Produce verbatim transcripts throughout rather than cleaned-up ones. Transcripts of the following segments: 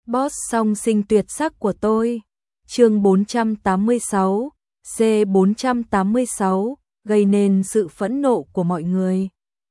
Boss song sinh tuyệt sắc của tôi. Chương bốn trăm tám mươi sáu, C bốn trăm tám mươi sáu, gây nên sự phẫn nộ của mọi người.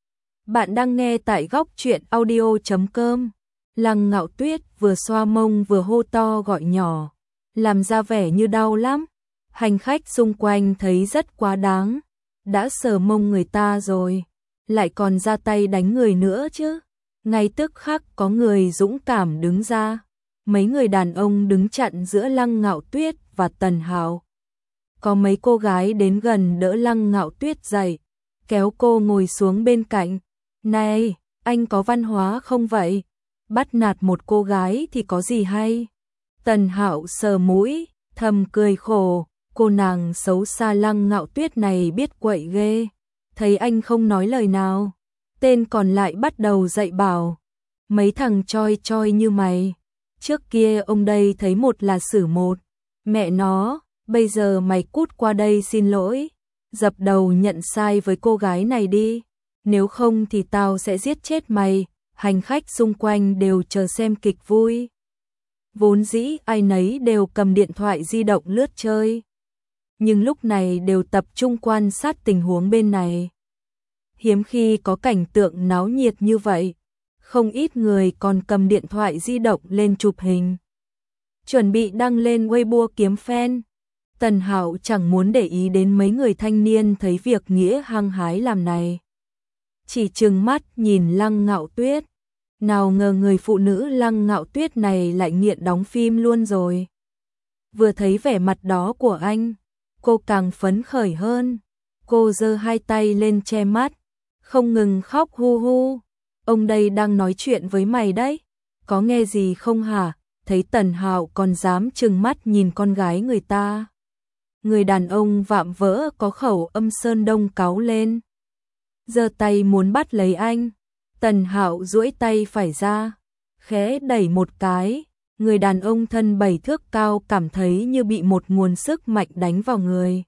Bạn đang nghe tại góc truyện audio chấm com. Lăng Ngạo Tuyết vừa xoa mông vừa hô to gọi nhỏ, làm ra vẻ như đau lắm. Hành khách xung quanh thấy rất quá đáng, đã sờ mông người ta rồi, lại còn ra tay đánh người nữa chứ. Ngay tức khắc có người dũng cảm đứng ra. Mấy người đàn ông đứng chặn giữa Lăng Ngạo Tuyết và Tần Hạo. Có mấy cô gái đến gần đỡ Lăng Ngạo Tuyết dậy, kéo cô ngồi xuống bên cạnh. Này, anh có văn hóa không vậy? Bắt nạt một cô gái thì có gì hay? Tần Hạo sờ mũi, thầm cười khổ, cô nàng xấu xa Lăng Ngạo Tuyết này biết quậy ghê. Thấy anh không nói lời nào, tên còn lại bắt đầu dạy bảo. Mấy thằng choi choi như mày, trước kia ông đây thấy một là xử một. Mẹ nó, bây giờ mày cút qua đây xin lỗi, dập đầu nhận sai với cô gái này đi, nếu không thì tao sẽ giết chết mày. Hành khách xung quanh đều chờ xem kịch vui. Vốn dĩ ai nấy đều cầm điện thoại di động lướt chơi, nhưng lúc này đều tập trung quan sát tình huống bên này. Hiếm khi có cảnh tượng náo nhiệt như vậy, không ít người còn cầm điện thoại di động lên chụp hình, chuẩn bị đăng lên Weibo kiếm fan. Tần Hạo chẳng muốn để ý đến mấy người thanh niên thấy việc nghĩa hăng hái làm này, chỉ trừng mắt nhìn Lăng Ngạo Tuyết. Nào ngờ người phụ nữ Lăng Ngạo Tuyết này lại nghiện đóng phim luôn rồi. Vừa thấy vẻ mặt đó của anh, cô càng phấn khởi hơn. Cô giơ hai tay lên che mắt, không ngừng khóc hu hu. Ông đây đang nói chuyện với mày đấy, có nghe gì không hả? Thấy Tần Hạo còn dám trừng mắt nhìn con gái người ta. Người đàn ông vạm vỡ có khẩu âm Sơn Đông cáu lên, giơ tay muốn bắt lấy anh. Tần Hạo duỗi tay phải ra, khẽ đẩy một cái. Người đàn ông thân bảy thước cao cảm thấy như bị một nguồn sức mạnh đánh vào người,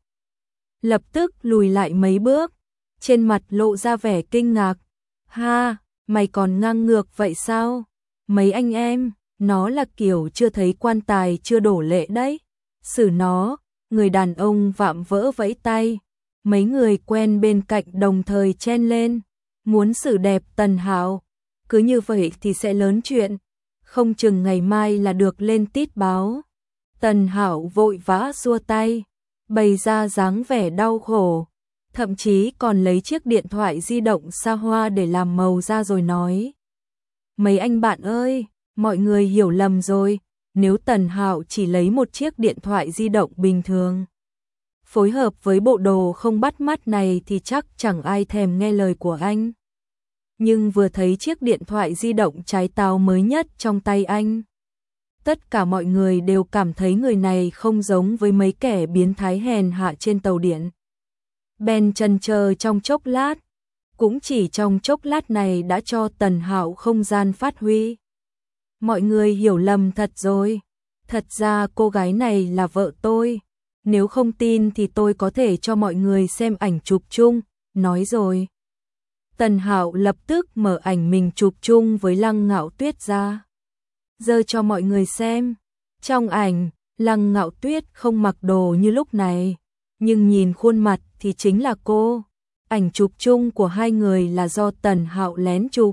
lập tức lùi lại mấy bước, trên mặt lộ ra vẻ kinh ngạc. Ha, mày còn ngang ngược vậy sao? Mấy anh em, nó là kiểu chưa thấy quan tài chưa đổ lệ đấy, xử nó. Người đàn ông vạm vỡ vẫy tay, mấy người quen bên cạnh đồng thời chen lên, muốn xử đẹp Tần Hạo. Cứ như vậy thì sẽ lớn chuyện, không chừng ngày mai là được lên tít báo. Tần Hạo vội vã xua tay, bày ra dáng vẻ đau khổ, thậm chí còn lấy chiếc điện thoại di động xa hoa để làm màu ra rồi nói. Mấy anh bạn ơi, mọi người hiểu lầm rồi, nếu Tần Hạo chỉ lấy một chiếc điện thoại di động bình thường, phối hợp với bộ đồ không bắt mắt này thì chắc chẳng ai thèm nghe lời của anh. Nhưng vừa thấy chiếc điện thoại di động trái táo mới nhất trong tay anh, tất cả mọi người đều cảm thấy người này không giống với mấy kẻ biến thái hèn hạ trên tàu điện. Bèn chần chờ trong chốc lát, cũng chỉ trong chốc lát này đã cho Tần Hạo không gian phát huy. Mọi người hiểu lầm thật rồi, thật ra cô gái này là vợ tôi, nếu không tin thì tôi có thể cho mọi người xem ảnh chụp chung, nói rồi. Tần Hạo lập tức mở ảnh mình chụp chung với Lăng Ngạo Tuyết ra, giơ cho mọi người xem. Trong ảnh, Lăng Ngạo Tuyết không mặc đồ như lúc này, nhưng nhìn khuôn mặt thì chính là cô. Ảnh chụp chung của hai người là do Tần Hạo lén chụp.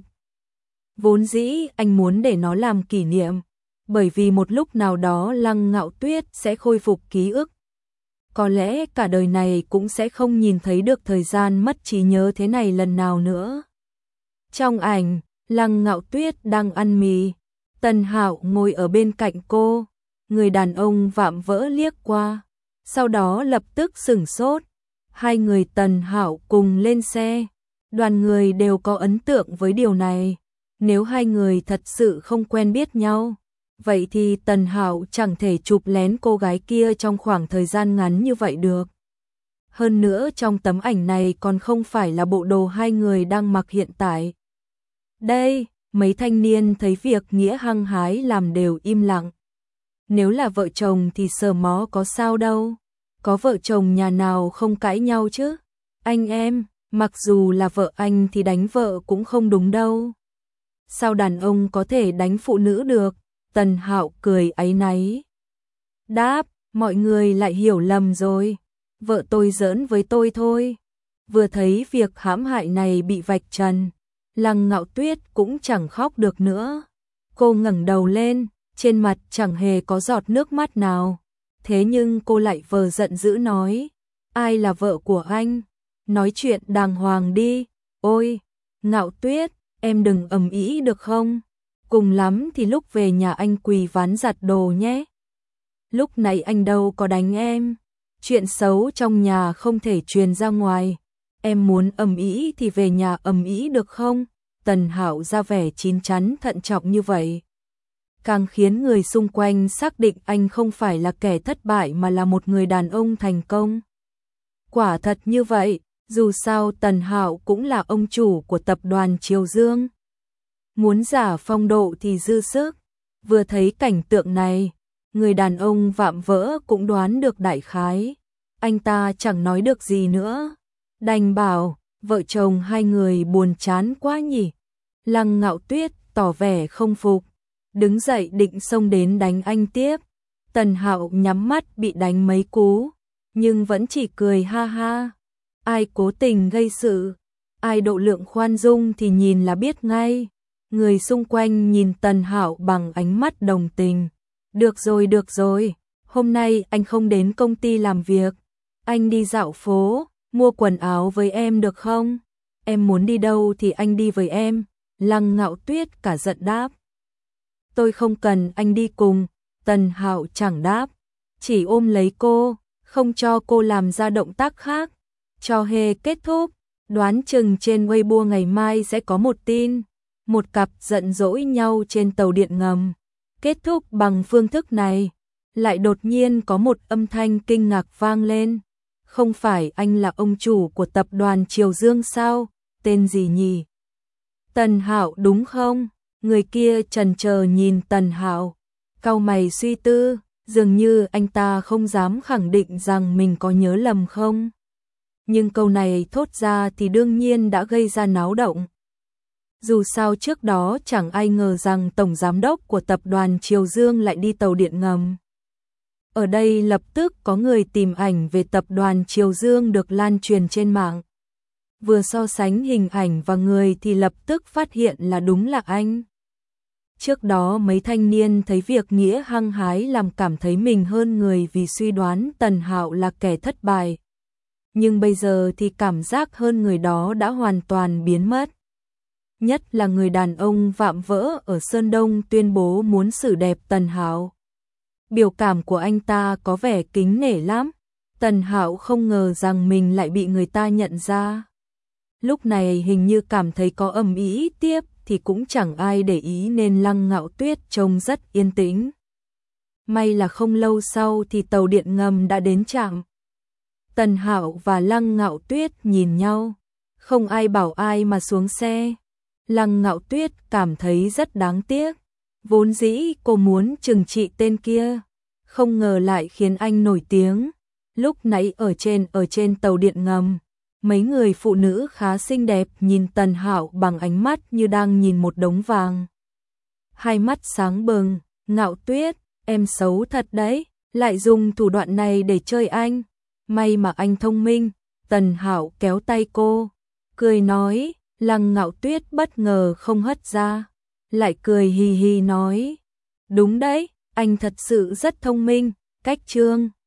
Vốn dĩ anh muốn để nó làm kỷ niệm, bởi vì một lúc nào đó Lăng Ngạo Tuyết sẽ khôi phục ký ức. Có lẽ cả đời này cũng sẽ không nhìn thấy được thời gian mất trí nhớ thế này lần nào nữa. Trong ảnh, Lăng Ngạo Tuyết đang ăn mì, Tần Hạo ngồi ở bên cạnh cô. Người đàn ông vạm vỡ liếc qua, sau đó lập tức sửng sốt. Hai người Tần Hạo cùng lên xe, đoàn người đều có ấn tượng với điều này. Nếu hai người thật sự không quen biết nhau, vậy thì Tần Hạo chẳng thể chụp lén cô gái kia trong khoảng thời gian ngắn như vậy được. Hơn nữa trong tấm ảnh này còn không phải là bộ đồ hai người đang mặc hiện tại. Đây, mấy thanh niên thấy việc nghĩa hăng hái làm đều im lặng. Nếu là vợ chồng thì sờ mó có sao đâu, có vợ chồng nhà nào không cãi nhau chứ. Anh em, mặc dù là vợ anh thì đánh vợ cũng không đúng đâu. Sao đàn ông có thể đánh phụ nữ được? Tần Hạo cười áy náy. Đáp, mọi người lại hiểu lầm rồi. Vợ tôi giỡn với tôi thôi. Vừa thấy việc hãm hại này bị vạch trần, Lăng Ngạo Tuyết cũng chẳng khóc được nữa. Cô ngẩng đầu lên, trên mặt chẳng hề có giọt nước mắt nào. Thế nhưng cô lại vờ giận dữ nói, ai là vợ của anh? Nói chuyện đàng hoàng đi. Ôi, Ngạo Tuyết, em đừng ầm ĩ được không? Cùng lắm thì lúc về nhà anh quỳ ván giặt đồ nhé. Lúc nãy anh đâu có đánh em. Chuyện xấu trong nhà không thể truyền ra ngoài. Em muốn ầm ĩ thì về nhà ầm ĩ được không? Tần Hạo ra vẻ chín chắn thận trọng như vậy, càng khiến người xung quanh xác định anh không phải là kẻ thất bại mà là một người đàn ông thành công. Quả thật như vậy, dù sao Tần Hạo cũng là ông chủ của tập đoàn Triều Dương. Muốn giả phong độ thì dư sức. Vừa thấy cảnh tượng này, người đàn ông vạm vỡ cũng đoán được đại khái. Anh ta chẳng nói được gì nữa, đành bảo, vợ chồng hai người buồn chán quá nhỉ. Lăng Ngạo Tuyết tỏ vẻ không phục, đứng dậy định xông đến đánh anh tiếp. Tần Hạo nhắm mắt bị đánh mấy cú, nhưng vẫn chỉ cười ha ha. Ai cố tình gây sự, ai độ lượng khoan dung thì nhìn là biết ngay. Người xung quanh nhìn Tần Hạo bằng ánh mắt đồng tình. Được rồi, được rồi, hôm nay anh không đến công ty làm việc. Anh đi dạo phố, mua quần áo với em được không? Em muốn đi đâu thì anh đi với em. Lăng Ngạo Tuyết cả giận đáp. Tôi không cần anh đi cùng. Tần Hạo chẳng đáp, chỉ ôm lấy cô, không cho cô làm ra động tác khác. Trò hề kết thúc, đoán chừng trên Weibo ngày mai sẽ có một tin. Một cặp giận dỗi nhau trên tàu điện ngầm. Kết thúc bằng phương thức này, lại đột nhiên có một âm thanh kinh ngạc vang lên. Không phải anh là ông chủ của tập đoàn Triều Dương sao? Tên gì nhỉ? Tần Hạo đúng không? Người kia chần chờ nhìn Tần Hạo, cau mày suy tư, dường như anh ta không dám khẳng định rằng mình có nhớ lầm không. Nhưng câu này thốt ra thì đương nhiên đã gây ra náo động. Dù sao trước đó chẳng ai ngờ rằng tổng giám đốc của tập đoàn Triều Dương lại đi tàu điện ngầm. Ở đây lập tức có người tìm ảnh về tập đoàn Triều Dương được lan truyền trên mạng. Vừa so sánh hình ảnh và người thì lập tức phát hiện là đúng là anh. Trước đó mấy thanh niên thấy việc Nghĩa hăng hái làm cảm thấy mình hơn người vì suy đoán Tần Hạo là kẻ thất bại. Nhưng bây giờ thì cảm giác hơn người đó đã hoàn toàn biến mất. Nhất là người đàn ông vạm vỡ ở Sơn Đông tuyên bố muốn xử đẹp Tần Hạo. Biểu cảm của anh ta có vẻ kính nể lắm. Tần Hạo không ngờ rằng mình lại bị người ta nhận ra. Lúc này hình như cảm thấy có ầm ĩ tiếp thì cũng chẳng ai để ý nên Lăng Ngạo Tuyết trông rất yên tĩnh. May là không lâu sau thì tàu điện ngầm đã đến trạm. Tần Hạo và Lăng Ngạo Tuyết nhìn nhau, không ai bảo ai mà xuống xe. Lăng Ngạo Tuyết cảm thấy rất đáng tiếc. Vốn dĩ cô muốn trừng trị tên kia, không ngờ lại khiến anh nổi tiếng. Lúc nãy ở trên ở trên tàu điện ngầm, mấy người phụ nữ khá xinh đẹp nhìn Tần Hạo bằng ánh mắt như đang nhìn một đống vàng. Hai mắt sáng bừng, Ngạo Tuyết, em xấu thật đấy, lại dùng thủ đoạn này để chơi anh. May mà anh thông minh. Tần Hạo kéo tay cô, cười nói. Lăng Ngạo Tuyết bất ngờ không hất ra, lại cười hì hì nói. Đúng đấy, anh thật sự rất thông minh, cách trương.